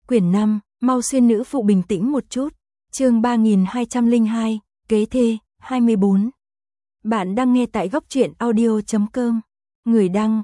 Quyển 5, mau xuyên nữ phụ bình tĩnh một chút. Chương 3202, kế thê, 24. Bạn đang nghe tại góc truyện audio.com. Người đăng,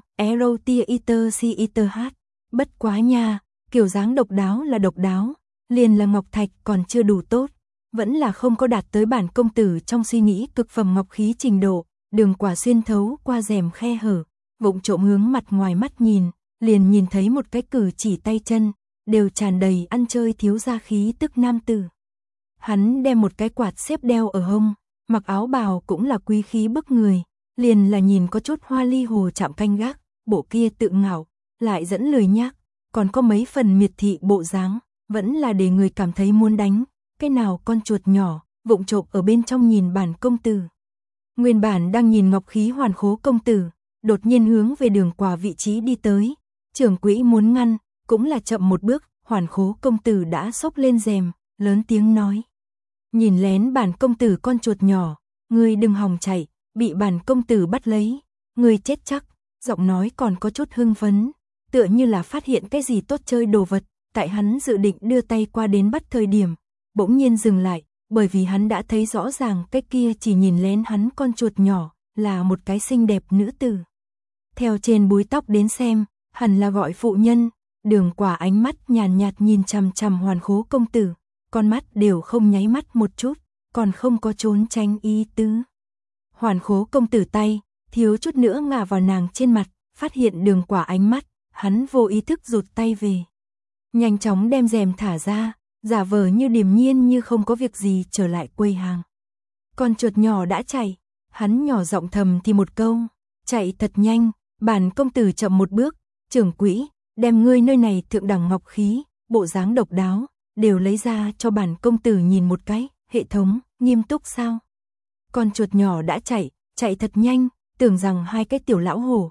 Erotiaiter. Bất quá nha, kiểu dáng độc đáo là độc đáo, liền là ngọc thạch còn chưa đủ tốt, vẫn là không có đạt tới bản công tử trong suy nghĩ cực phẩm ngọc khí trình độ. Đường Quả xuyên thấu qua rèm khe hở, vụng trộm hướng mặt ngoài mắt nhìn, liền nhìn thấy một cái cử chỉ tay chân đều tràn đầy ăn chơi thiếu gia khí tức nam tử. Hắn đem một cái quạt xếp đeo ở hông, mặc áo bào cũng là quý khí bức người, liền là nhìn có chút hoa ly hồ chạm canh gác, bộ kia tự ngạo, lại dẫn lười nhác, còn có mấy phần miệt thị bộ dáng, vẫn là để người cảm thấy muốn đánh. Cái nào con chuột nhỏ, vụng trộm ở bên trong nhìn bản công tử. Nguyên bản đang nhìn ngọc khí hoàn khố công tử, đột nhiên hướng về Đường Quả vị trí đi tới. Trưởng quỹ muốn ngăn, cũng là chậm một bước, hoàn khố công tử đã xốc lên rèm, lớn tiếng nói. Nhìn lén bản công tử con chuột nhỏ, ngươi đừng hòng chạy, bị bản công tử bắt lấy, ngươi chết chắc. Giọng nói còn có chút hưng phấn, tựa như là phát hiện cái gì tốt chơi đồ vật. Tại hắn dự định đưa tay qua đến bắt thời điểm, bỗng nhiên dừng lại, bởi vì hắn đã thấy rõ ràng cái kia chỉ nhìn lén hắn con chuột nhỏ, là một cái xinh đẹp nữ tử. Theo trên búi tóc đến xem, hẳn là gọi phụ nhân. Đường Quả ánh mắt nhàn nhạt nhìn chằm chằm hoàn khố công tử, con mắt đều không nháy mắt một chút, còn không có trốn tránh ý tứ. Hoàn khố công tử tay, thiếu chút nữa ngã vào nàng trên mặt, phát hiện Đường Quả ánh mắt, hắn vô ý thức rụt tay về. Nhanh chóng đem rèm thả ra, giả vờ như điềm nhiên như không có việc gì trở lại quầy hàng. Con chuột nhỏ đã chạy, hắn nhỏ giọng thầm thì một câu, chạy thật nhanh. Bản công tử chậm một bước, trưởng quỹ, đem ngươi nơi này thượng đẳng ngọc khí, bộ dáng độc đáo, đều lấy ra cho bản công tử nhìn một cái. Hệ thống, nghiêm túc sao? Con chuột nhỏ đã chạy, chạy thật nhanh, tưởng rằng hai cái tiểu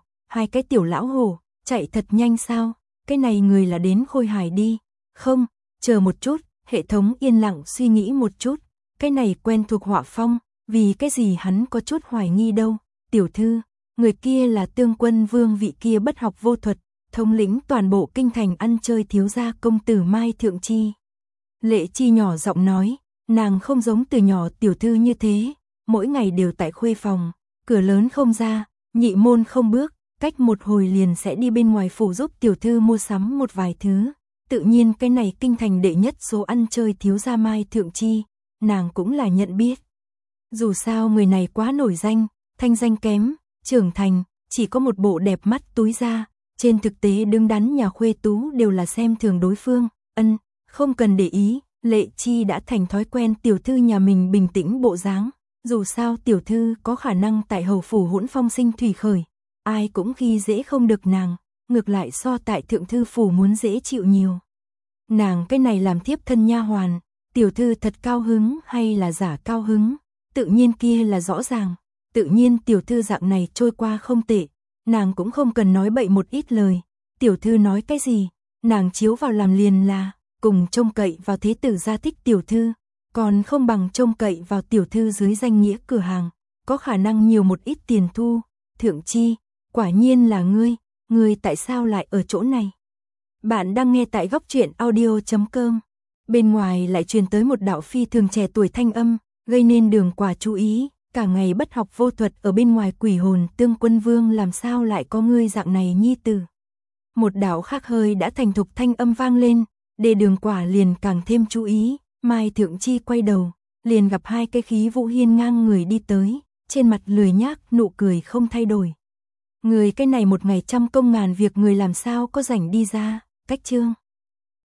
lão hổ, chạy thật nhanh sao? Cái này người là đến Khôi Hải đi. Không, chờ một chút, hệ thống yên lặng suy nghĩ một chút, cái này quen thuộc họa phong, vì cái gì hắn có chút hoài nghi đâu. Tiểu thư, người kia là Tương Quân Vương vị kia bất học vô thuật, thống lĩnh toàn bộ kinh thành ăn chơi thiếu gia công tử Mai Thượng Chi. Lệ Chi nhỏ giọng nói, nàng không giống từ nhỏ tiểu thư như thế, mỗi ngày đều tại khuê phòng, cửa lớn không ra, nhị môn không bước, cách một hồi liền sẽ đi bên ngoài phủ giúp tiểu thư mua sắm một vài thứ. Tự nhiên cái này kinh thành đệ nhất số ăn chơi thiếu gia Mai Thượng Chi, nàng cũng là nhận biết. Dù sao người này quá nổi danh, thanh danh kém, trưởng thành, chỉ có một bộ đẹp mắt túi ra, trên thực tế đứng đắn nhà khuê tú đều là xem thường đối phương. Không cần để ý, Lệ Chi đã thành thói quen tiểu thư nhà mình bình tĩnh bộ dáng, dù sao tiểu thư có khả năng tại hầu phủ hỗn phong sinh thủy khởi, ai cũng khi dễ không được nàng, ngược lại so tại thượng thư phủ muốn dễ chịu nhiều. Nàng cái này làm thiếp thân nha hoàn, tiểu thư thật cao hứng hay là giả cao hứng, tự nhiên kia là rõ ràng. Tự nhiên tiểu thư dạng này trôi qua không tệ, nàng cũng không cần nói bậy một ít lời. Tiểu thư nói cái gì, nàng chiếu vào làm liền là, cùng trông cậy vào thế tử gia thích tiểu thư, còn không bằng trông cậy vào tiểu thư dưới danh nghĩa cửa hàng, có khả năng nhiều một ít tiền thu. Thượng Chi, quả nhiên là ngươi tại sao lại ở chỗ này? Bạn đang nghe tại góc truyện audio.com. Bên ngoài lại truyền tới một đạo phi thường trẻ tuổi thanh âm, gây nên Đường Quả chú ý. Cả ngày bất học vô thuật ở bên ngoài quỷ hồn Tương Quân Vương làm sao lại có ngươi dạng này nhi tử. Một đạo khác hơi đã thành thục thanh âm vang lên, để Đường Quả liền càng thêm chú ý. Mai Thượng Chi quay đầu, liền gặp hai cái khí vũ hiên ngang người đi tới, trên mặt lười nhác nụ cười không thay đổi. Người cái này một ngày trăm công ngàn việc người làm sao có rảnh đi ra. Cách chương